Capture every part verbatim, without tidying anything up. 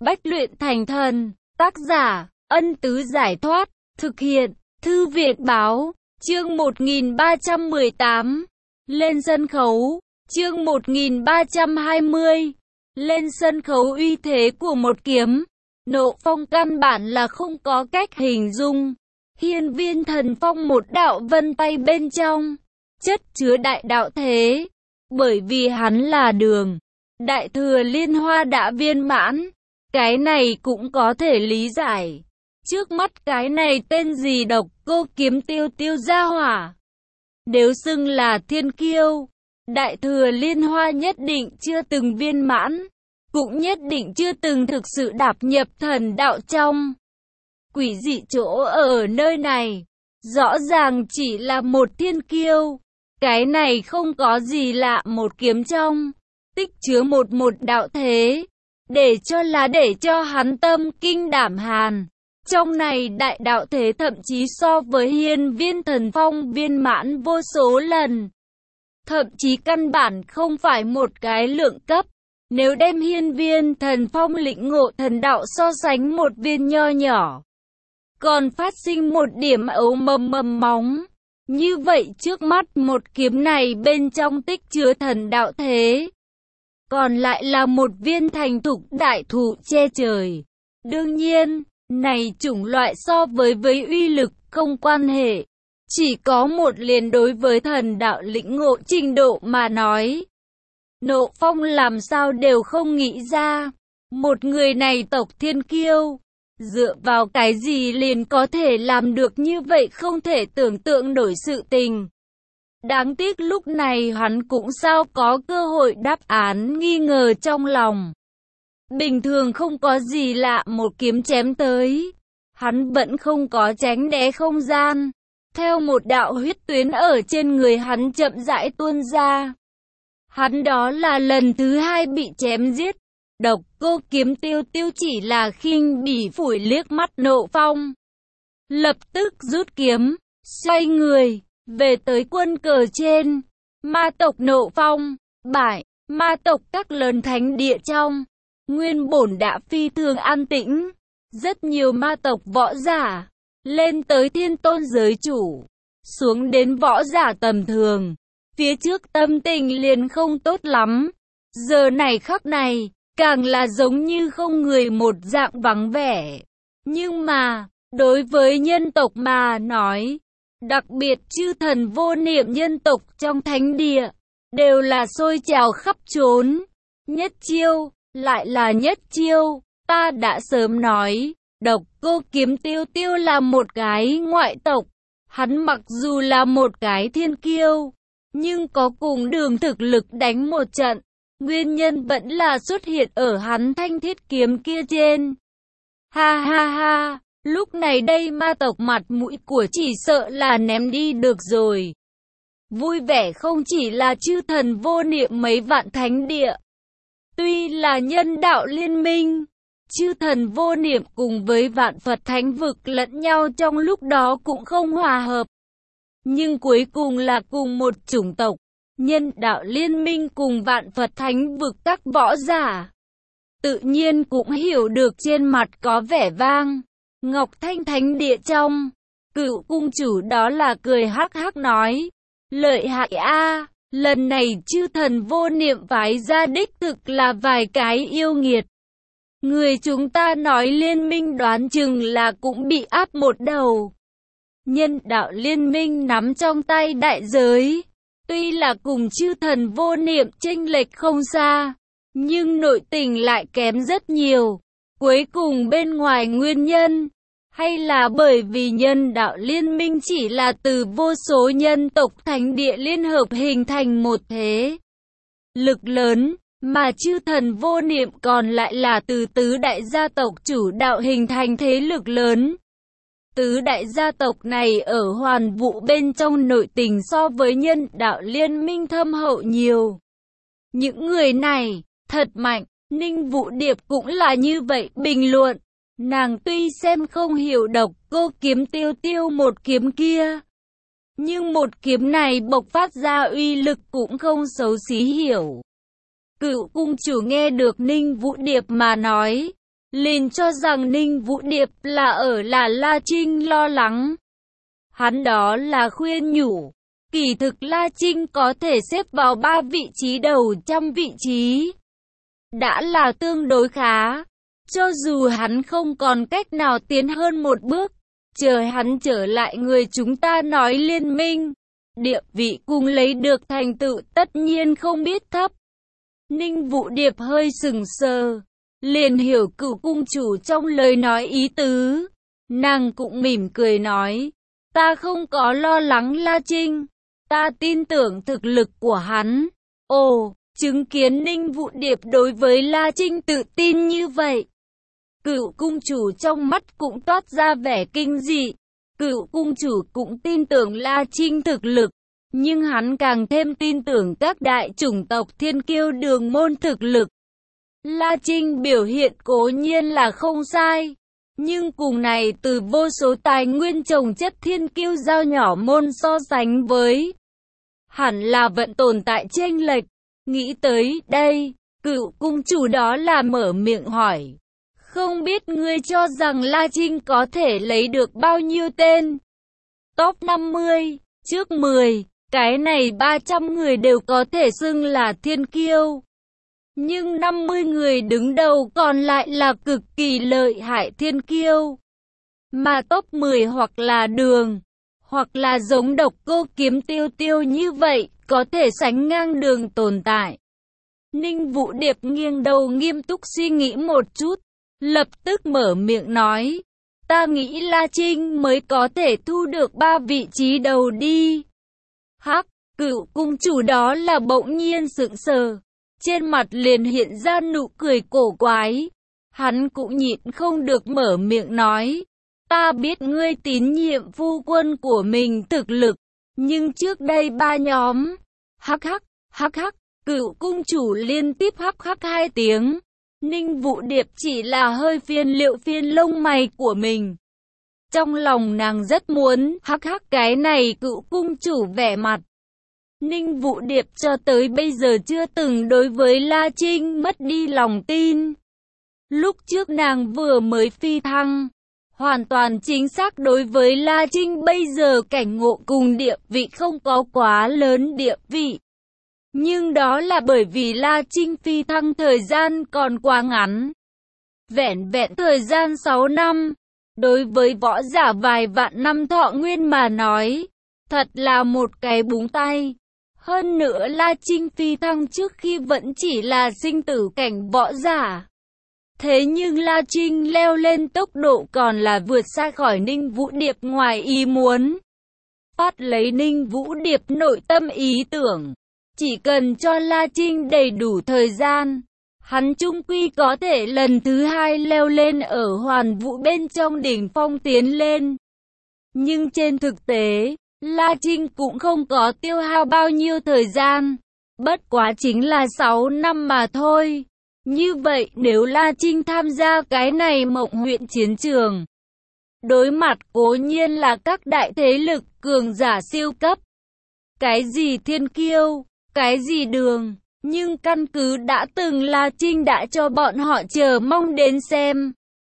Bách luyện thành thần. Tác giả, Ân Tứ Giải Thoát. Thực hiện, Thư Việt Báo. Chương một nghìn ba trăm mười tám. Lên sân khấu. Chương một nghìn ba trăm hai mươi. Lên sân khấu. Uy thế của một kiếm. Nộ phong căn bản là không có cách hình dung. Hiên viên thần phong một đạo vân tay bên trong, chất chứa đại đạo thế. Bởi vì hắn là đường đại thừa liên hoa đã viên mãn. Cái này cũng có thể lý giải. Trước mắt cái này tên gì Độc Cô Kiếm Tiêu tiêu gia hỏa. Nếu xưng là thiên kiêu, đại thừa liên hoa nhất định chưa từng viên mãn, cũng nhất định chưa từng thực sự đạp nhập thần đạo trong. Quỷ dị chỗ ở nơi này, rõ ràng chỉ là một thiên kiêu. Cái này không có gì lạ, một kiếm trong tích chứa một một đạo thế, để cho là để cho hắn tâm kinh đảm hàn. Trong này đại đạo thế thậm chí so với hiên viên thần phong viên mãn vô số lần. Thậm chí căn bản không phải một cái lượng cấp. Nếu đem hiên viên thần phong lĩnh ngộ thần đạo so sánh một viên nho nhỏ, còn phát sinh một điểm ấu mầm mầm móng. Như vậy trước mắt một kiếm này bên trong tích chứa thần đạo thế, còn lại là một viên thành thục đại thụ che trời. Đương nhiên, này chủng loại so với với uy lực không quan hệ, chỉ có một liền đối với thần đạo lĩnh ngộ trình độ mà nói. Nộ phong làm sao đều không nghĩ ra, một người này tộc thiên kiêu, dựa vào cái gì liền có thể làm được như vậy không thể tưởng tượng nổi sự tình. Đáng tiếc lúc này hắn cũng sao có cơ hội đáp án nghi ngờ trong lòng. Bình thường không có gì lạ, một kiếm chém tới, hắn vẫn không có tránh né không gian. Theo một đạo huyết tuyến ở trên người hắn chậm rãi tuôn ra. Hắn đó là lần thứ hai bị chém giết. Độc Cô Kiếm Tiêu tiêu chỉ là khinh bỉ phủi liếc mắt Nộ Phong, lập tức rút kiếm, xoay người, về tới quân cờ trên. Ma tộc Nộ Phong, bại, ma tộc các lớn thánh địa trong, nguyên bổn đã phi thường an tĩnh. Rất nhiều ma tộc võ giả, lên tới thiên tôn giới chủ, xuống đến võ giả tầm thường. Phía trước tâm tình liền không tốt lắm. Giờ này khắc này, càng là giống như không người một dạng vắng vẻ. Nhưng mà, đối với nhân tộc mà nói, đặc biệt chư thần vô niệm nhân tộc trong thánh địa, đều là sôi trào khắp trốn. Nhất chiêu, lại là nhất chiêu. Ta đã sớm nói, Độc Cô Kiếm Tiêu tiêu là một cái ngoại tộc. Hắn mặc dù là một cái thiên kiêu, nhưng có cùng đường thực lực đánh một trận. Nguyên nhân vẫn là xuất hiện ở hắn thanh thiết kiếm kia trên. Ha ha ha, lúc này đây ma tộc mặt mũi của chỉ sợ là ném đi được rồi. Vui vẻ không chỉ là chư thần vô niệm mấy vạn thánh địa. Tuy là nhân đạo liên minh, chư thần vô niệm cùng với vạn Phật thánh vực lẫn nhau trong lúc đó cũng không hòa hợp. Nhưng cuối cùng là cùng một chủng tộc. Nhân đạo liên minh cùng vạn Phật thánh vực các võ giả, tự nhiên cũng hiểu được trên mặt có vẻ vang. Ngọc Thanh thánh địa trong, Cựu cung chủ đó là cười hắc hắc nói, lợi hại a, lần này chư thần vô niệm phái ra đích thực là vài cái yêu nghiệt. Người chúng ta nói liên minh đoán chừng là cũng bị áp một đầu. Nhân đạo liên minh nắm trong tay đại giới, tuy là cùng chư thần vô niệm chênh lệch không xa, nhưng nội tình lại kém rất nhiều. Cuối cùng bên ngoài nguyên nhân, hay là bởi vì nhân đạo liên minh chỉ là từ vô số nhân tộc thánh địa liên hợp hình thành một thế lực lớn, mà chư thần vô niệm còn lại là từ tứ đại gia tộc chủ đạo hình thành thế lực lớn. Tứ đại gia tộc này ở hoàn vũ bên trong nội tình so với nhân đạo liên minh thâm hậu nhiều. Những người này, thật mạnh. Ninh Vũ Điệp cũng là như vậy bình luận. Nàng tuy xem không hiểu Độc Cô Kiếm Tiêu tiêu một kiếm kia, nhưng một kiếm này bộc phát ra uy lực cũng không xấu xí hiểu. Cựu cung chủ nghe được Ninh Vũ Điệp mà nói, liền cho rằng Ninh Vũ Điệp là ở là La Trinh lo lắng. Hắn đó là khuyên nhủ, kỳ thực La Trinh có thể xếp vào ba vị trí đầu trong vị trí. Đã là tương đối khá, cho dù hắn không còn cách nào tiến hơn một bước, chờ hắn trở lại người chúng ta nói liên minh, địa vị cùng lấy được thành tựu tất nhiên không biết thấp. Ninh Vũ Điệp hơi sừng sờ, liền hiểu Cửu cung chủ trong lời nói ý tứ. Nàng cũng mỉm cười nói, ta không có lo lắng La Trinh, ta tin tưởng thực lực của hắn. Ồ, chứng kiến Ninh Vũ Điệp đối với La Trinh tự tin như vậy, Cửu cung chủ trong mắt cũng toát ra vẻ kinh dị. Cửu cung chủ cũng tin tưởng La Trinh thực lực, nhưng hắn càng thêm tin tưởng các đại chủng tộc thiên kiêu đường môn thực lực. La Trinh biểu hiện cố nhiên là không sai, nhưng cùng này từ vô số tài nguyên trồng chất thiên kiêu giao nhỏ môn so sánh với, hẳn là vẫn tồn tại chênh lệch. Nghĩ tới đây, Cửu cung chủ đó là mở miệng hỏi, không biết ngươi cho rằng La Trinh có thể lấy được bao nhiêu tên? Top năm mươi, trước mười, cái này ba trăm người đều có thể xưng là thiên kiêu. Nhưng năm mươi người đứng đầu còn lại là cực kỳ lợi hại thiên kiêu. Mà top mười hoặc là Đường, hoặc là giống Độc Cô Kiếm Tiêu Tiêu như vậy, có thể sánh ngang Đường tồn tại. Ninh Vũ Điệp nghiêng đầu nghiêm túc suy nghĩ một chút, lập tức mở miệng nói, ta nghĩ La Trinh mới có thể thu được ba vị trí đầu đi. Hắc, Cửu cung chủ đó là bỗng nhiên sững sờ, trên mặt liền hiện ra nụ cười cổ quái. Hắn cũng nhịn không được mở miệng nói, ta biết ngươi tín nhiệm phu quân của mình thực lực, nhưng trước đây ba nhóm, hắc hắc, hắc hắc, Cửu cung chủ liên tiếp hắc hắc hai tiếng. Ninh Vũ Điệp chỉ là hơi phiền liệu phiền lông mày của mình. Trong lòng nàng rất muốn hắc hắc cái này Cửu cung chủ vẻ mặt. Ninh Vũ Điệp cho tới bây giờ chưa từng đối với La Trinh mất đi lòng tin. Lúc trước nàng vừa mới phi thăng, hoàn toàn chính xác đối với La Trinh bây giờ cảnh ngộ cùng địa vị không có quá lớn địa vị. Nhưng đó là bởi vì La Trinh phi thăng thời gian còn quá ngắn. Vẹn vẹn thời gian sáu năm, đối với võ giả vài vạn năm thọ nguyên mà nói, thật là một cái búng tay. Hơn nữa La Trinh phi thăng trước khi vẫn chỉ là sinh tử cảnh võ giả. Thế nhưng La Trinh leo lên tốc độ còn là vượt xa khỏi Ninh Vũ Điệp ngoài ý muốn. Phát lấy Ninh Vũ Điệp nội tâm ý tưởng, chỉ cần cho La Trinh đầy đủ thời gian, hắn chung quy có thể lần thứ hai leo lên ở hoàn vũ bên trong đỉnh phong tiến lên. Nhưng trên thực tế, La Trinh cũng không có tiêu hao bao nhiêu thời gian, bất quá chính là sáu năm mà thôi. Như vậy nếu La Trinh tham gia cái này Mộng huyện chiến trường, đối mặt cố nhiên là các đại thế lực cường giả siêu cấp. Cái gì thiên kiêu, cái gì Đường, nhưng căn cứ đã từng La Trinh đã cho bọn họ chờ mong đến xem.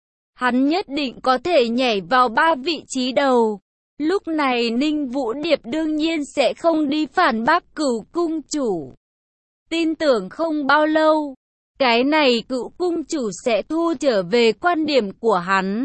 Hắn nhất định có thể nhảy vào ba vị trí đầu. Lúc này Ninh Vũ Điệp đương nhiên sẽ không đi phản bác Cửu cung chủ. Tin tưởng không bao lâu, cái này Cửu cung chủ sẽ thu trở về quan điểm của hắn.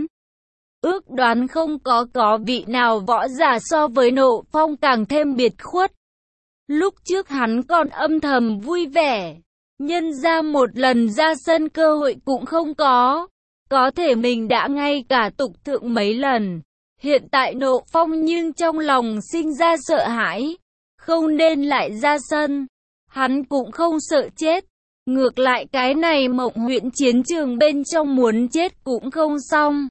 Ước đoán không có có vị nào võ giả so với Nộ Phong càng thêm biệt khuất. Lúc trước hắn còn âm thầm vui vẻ, nhân ra một lần ra sân cơ hội cũng không có. Có thể mình đã ngay cả tục thượng mấy lần. Hiện tại Nộ Phong nhưng trong lòng sinh ra sợ hãi, không nên lại ra sân. Hắn cũng không sợ chết. Ngược lại cái này Mộng huyện chiến trường bên trong muốn chết cũng không xong.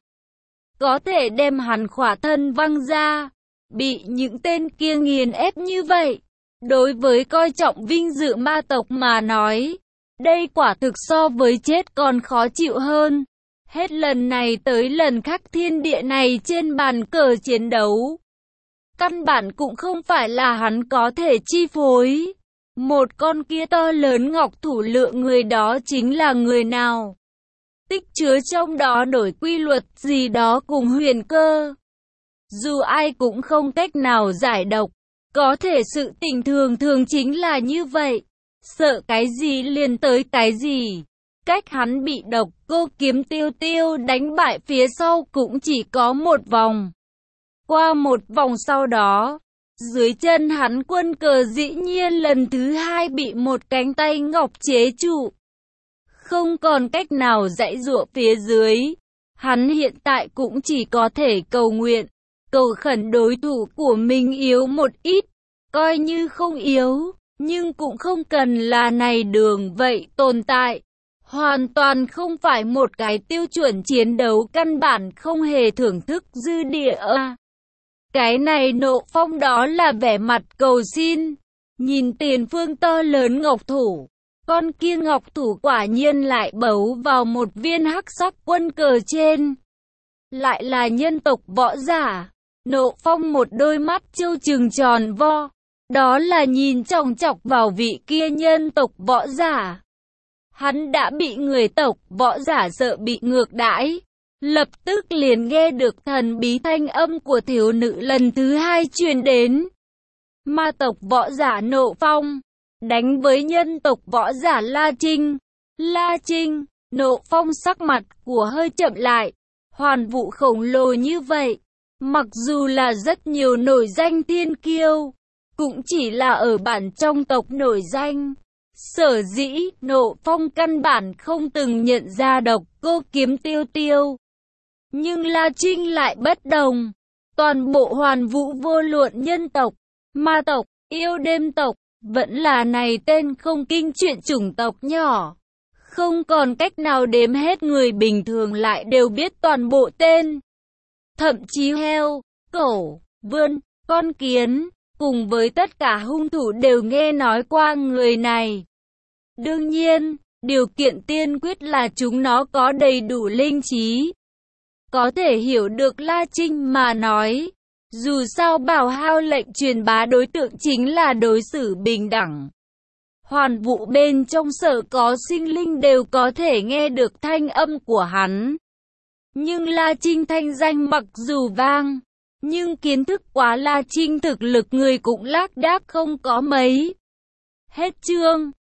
Có thể đem hắn khỏa thân văng ra. Bị những tên kia nghiền ép như vậy. Đối với coi trọng vinh dự ma tộc mà nói, đây quả thực so với chết còn khó chịu hơn. Hết lần này tới lần khác thiên địa này trên bàn cờ chiến đấu, căn bản cũng không phải là hắn có thể chi phối. Một con kia to lớn ngọc thủ lượng người đó chính là người nào? tích chứa trong đó nổi quy luật gì đó cùng huyền cơ. Dù ai cũng không cách nào giải độc, có thể sự tình thường thường chính là như vậy. Sợ cái gì liền tới cái gì. Cách hắn bị độc cô kiếm tiêu tiêu đánh bại phía sau cũng chỉ có một vòng. Qua một vòng sau đó, dưới chân hắn quân cờ dĩ nhiên lần thứ hai bị một cánh tay ngọc chế trụ. Không còn cách nào giãy giụa phía dưới. Hắn hiện tại cũng chỉ có thể cầu nguyện, cầu khẩn đối thủ của mình yếu một ít. Coi như không yếu, nhưng cũng không cần là này đường vậy tồn tại. Hoàn toàn không phải một cái tiêu chuẩn chiến đấu, căn bản không hề thưởng thức dư địa à. Cái này Nộ Phong đó là vẻ mặt cầu xin. Nhìn tiền phương to lớn ngọc thủ. Con kia ngọc thủ quả nhiên lại bấu vào một viên hắc sắc quân cờ trên. Lại là nhân tộc võ giả. Nộ Phong một đôi mắt trâu trừng tròn vo. Đó là nhìn chòng chọc vào vị kia nhân tộc võ giả. Hắn đã bị người tộc võ giả sợ bị ngược đãi. Lập tức liền nghe được thần bí thanh âm của thiếu nữ lần thứ hai truyền đến. Ma tộc võ giả Nộ Phong đánh với nhân tộc võ giả La Trinh. La Trinh, Nộ Phong sắc mặt của hơi chậm lại. Hoàn vũ khổng lồ như vậy, mặc dù là rất nhiều nổi danh thiên kiêu, cũng chỉ là ở bản trong tộc nổi danh. Sở dĩ Nộ Phong căn bản không từng nhận ra độc cô kiếm tiêu tiêu. Nhưng La Trinh lại bất đồng. Toàn bộ hoàn vũ vô luận nhân tộc, ma tộc, yêu đêm tộc, vẫn là này tên không kinh chuyện chủng tộc nhỏ. Không còn cách nào đếm hết, người bình thường lại đều biết toàn bộ tên. Thậm chí heo, cẩu, vươn, con kiến, cùng với tất cả hung thủ đều nghe nói qua người này. Đương nhiên, điều kiện tiên quyết là chúng nó có đầy đủ linh trí. Có thể hiểu được La Trinh mà nói. Dù sao Bảo Hao lệnh truyền bá đối tượng chính là đối xử bình đẳng. Hoàn vũ bên trong sở có sinh linh đều có thể nghe được thanh âm của hắn. Nhưng La Trinh thanh danh mặc dù vang, nhưng kiến thức quá La Trinh thực lực người cũng lác đác không có mấy. Hết chương.